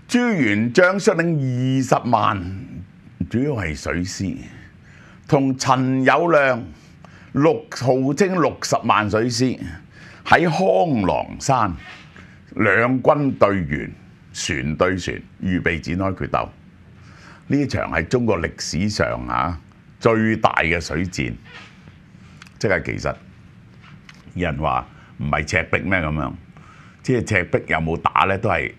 朱元璋率領20萬，主要係水師，同陳友諒號稱60萬水師喺康郎山兩軍對圓，船對船，預備展開決鬥。呢場係中國歷史上最大嘅水戰，即係其實有人話唔係赤壁咩咁樣，即係赤壁有冇打呢？都係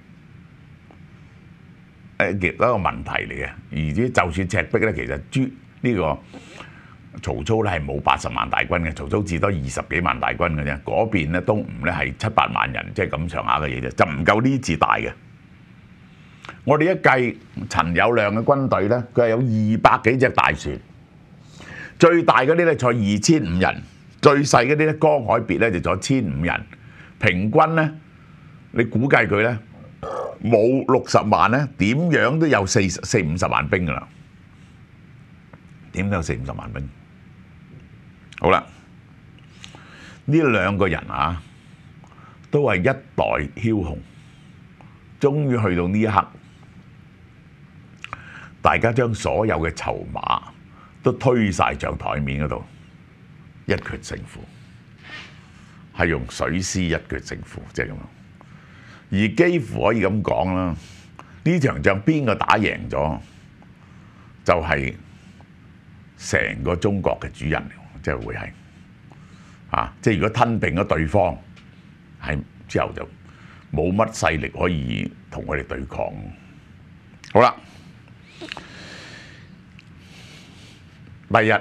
一個問題嚟嘅。而且就算赤壁呢，其實呢個曹操呢係冇80萬大軍嘅，曹操至多20幾萬大軍嘅啫。嗰邊呢東吳呢係7、8萬人，即係咁上下嘅嘢啫，就唔夠呢次大嘅。我哋一計陳友諒嘅軍隊呢，佢係有200幾隻大船，最大嗰啲呢坐2500人，最細嗰啲呢江海別呢就坐1500人，平均呢，你估計佢呢冇60萬呢，點樣都有40-50萬兵噶啦，點都有40-50萬兵。好啦，呢兩個人都係一代梟雄，終於去到呢一刻。大家將所有嘅籌碼都推晒上台面嗰度，一決勝負，係用水師一決勝負，即係咁樣。而幾乎可以咁講啦，呢場仗邊個打贏咗，就係成個中國嘅主人，即係會係即係如果吞併咗對方，係之後就冇乜勢力可以同佢哋對抗。好啦。第日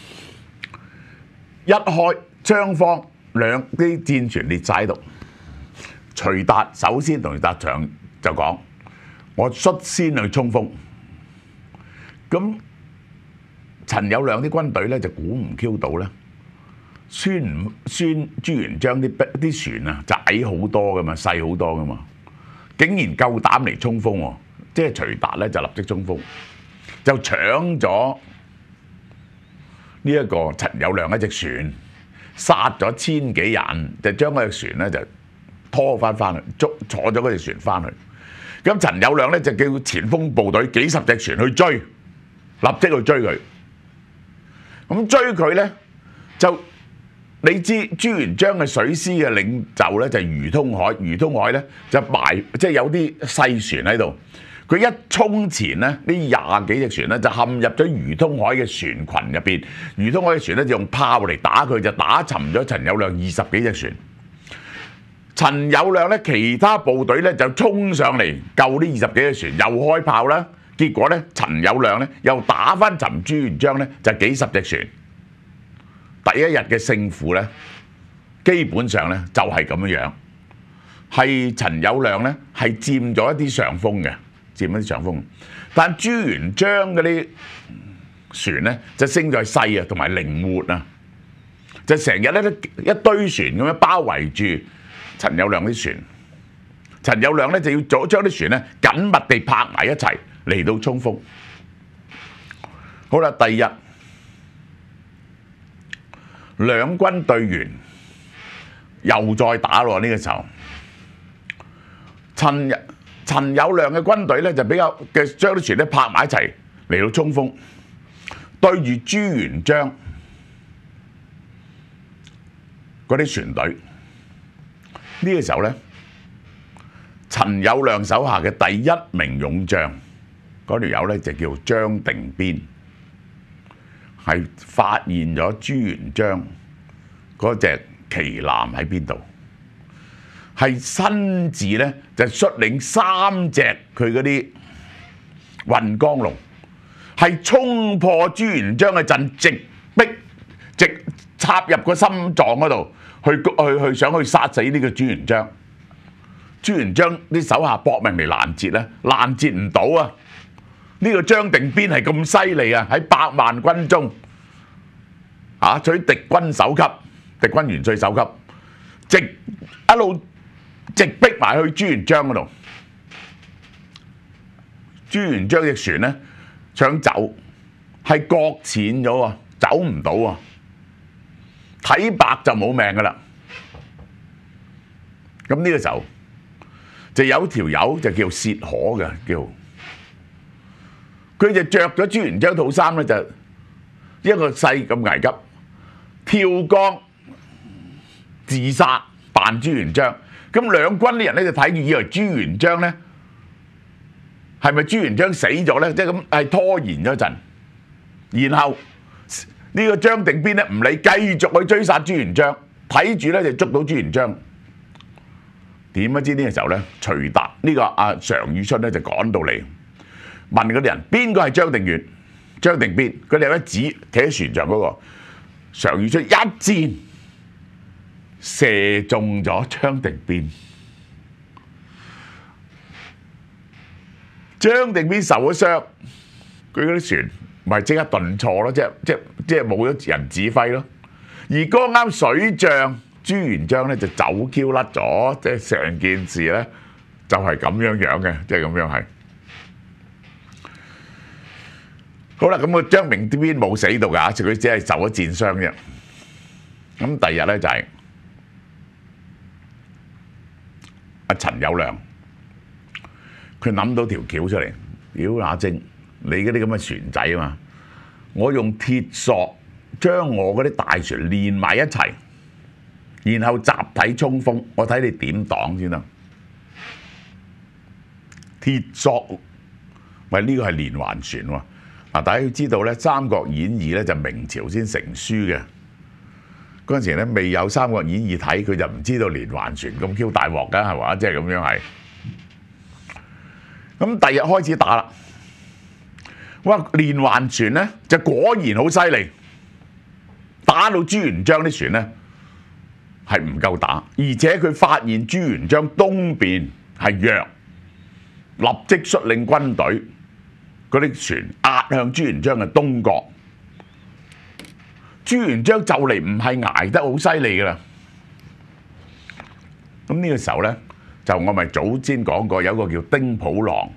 一開，雙方兩啲戰船列晒喺度。徐達首先同徐達祥就講：我率先去衝鋒。咁陳友諒啲軍隊咧就估唔 Q 到咧，朱元璋啲船就矮好多噶嘛，細好多噶嘛，竟然夠膽嚟衝鋒喎！即係徐達咧就立即衝鋒，就搶咗呢一個陳友諒一隻船，殺咗1000幾人，就將嗰隻船咧就拖翻去，坐咗嗰隻船翻去。咁陳友諒咧就叫前鋒部隊幾十隻船去追，立即去追佢。咁追佢咧就你知朱元璋嘅水師嘅領袖咧就係余通海，余通海咧就即係有啲細船喺度。佢一衝前咧，呢20幾隻船咧就陷入咗余通海嘅船群入邊。余通海嘅船咧就用炮嚟打佢，就打沉咗陳友諒20幾隻船。陳友諒咧其他部隊咧就衝上嚟救呢20幾隻船，又開炮啦。結果咧陳友諒咧又打翻沉朱元璋咧就幾十隻船。第一日嘅勝負咧，基本上咧就係咁樣樣，係陳友諒咧係佔咗一啲上風嘅。佔一啲上風，但朱元璋嗰啲船咧就勝在細同埋靈活就成日咧一堆船咁樣包圍住陳友諒啲船。陳友諒咧就要將啲船咧緊密地拍埋一齊嚟到衝鋒。好啦，第二日兩軍對圓，又再打咯。呢個時候陳友諒嘅軍隊咧就比較將啲船咧拍埋一齊嚟到衝鋒，對住朱元璋嗰啲船隊。呢個時候咧，陳友諒手下嘅第1名勇將嗰條友咧就叫張定邊，係發現咗朱元璋嗰隻旗艦喺邊度。係親自咧就率領3隻佢嗰啲運江龍，係衝破朱元璋嘅陣，直插入個心臟嗰度，去想去殺死呢個朱元璋。朱元璋啲手下搏命嚟攔截咧，攔截唔到啊！呢個張定邊係咁犀利啊！喺100萬軍中取敵軍首級、敵軍元帥首級，一路直逼埋去朱元璋嗰度。朱元璋隻船咧想走，係擱淺咗喎，走唔到啊！睇白就冇命噶啦。咁呢個時候， 就有條友就叫薛可嘅，佢就着咗朱元璋套衫咧，就一個勢咁危急，跳江自殺扮朱元璋。咁兩軍啲人咧就睇住，以為朱元璋咧係咪朱元璋死咗咧？即係咁係拖延咗一陣，然後呢個張定邊咧唔理，繼續去追殺朱元璋，睇住咧就捉到朱元璋。點不知呢個時候咧，徐達呢個阿常遇春咧就趕到嚟，問嗰啲人邊個係張定遠、張定邊？佢哋有一指企喺船上嗰個常遇春一箭射中咗張定邊，張定邊受咗傷，佢嗰啲船咪即刻頓挫咯，即係冇咗人指揮咯。而剛啱水漲，朱元璋咧就走 Q 甩咗，即係成件事咧就係咁樣樣嘅，即係咁樣係。好啦，咁個張定邊冇死到㗎，佢只係受咗箭傷啫。咁第二日咧就係阿陳友諒，佢諗到條橋出嚟，屌阿晶，你嗰啲咁嘅船仔啊嘛，我用鐵索將我嗰啲大船連埋一齊，然後集體衝鋒，我睇你點擋先得。鐵索，喂呢個係連環船喎。嗱，大家要知道咧，《三國演義》咧就明朝先成書嘅，嗰陣時咧未有《三國演義》睇，佢就唔知道連環船咁 Q 大鑊㗎，係嘛？即係咁樣係。咁第日開始打啦，哇！連環船咧就果然好犀利，打到朱元璋啲船咧係唔夠打，而且佢發現朱元璋東邊係弱，立即率領軍隊嗰啲船壓向朱元璋嘅東角。朱元璋就嚟唔係捱得好犀利㗎啦。咁呢個時候咧，就我咪早先講過，有一個叫丁普郎，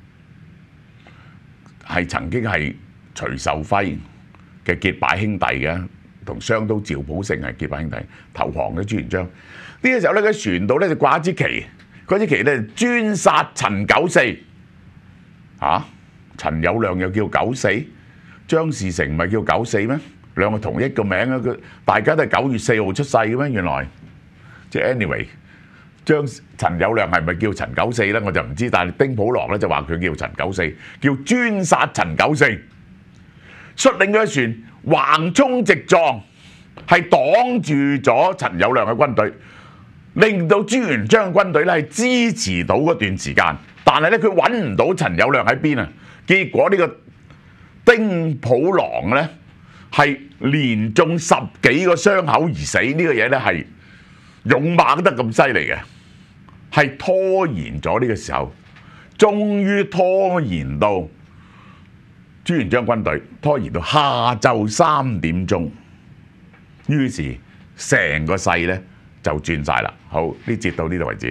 係曾經係徐秀輝嘅結拜兄弟嘅，同商都趙普勝係結拜兄弟，投降咗朱元璋。呢個時候咧，喺船度咧就掛一支旗，嗰支旗咧專殺陳九四。嚇，陳友諒又叫九四，張士誠唔係叫九四咩？兩個同一個名啊！佢大家都係9月4號出世嘅咩？原來即係 anyway， 陳友諒係咪叫陳九四咧？我就唔知，但係丁普郎咧就話佢叫陳九四，叫專殺陳九四，率領咗船橫衝直撞，係擋住咗陳友諒嘅軍隊，令到朱元璋嘅軍隊咧係支持到嗰段時間，但係咧佢揾唔到陳友諒喺邊啊！結果呢個丁普郎咧係連中10幾個傷口而死，呢個嘢咧係勇猛得咁犀利嘅，係拖延咗呢個時候，終於拖延到朱元璋軍隊拖延到下晝3點鐘，於是成個勢咧就轉晒啦。好，呢節到呢度為止。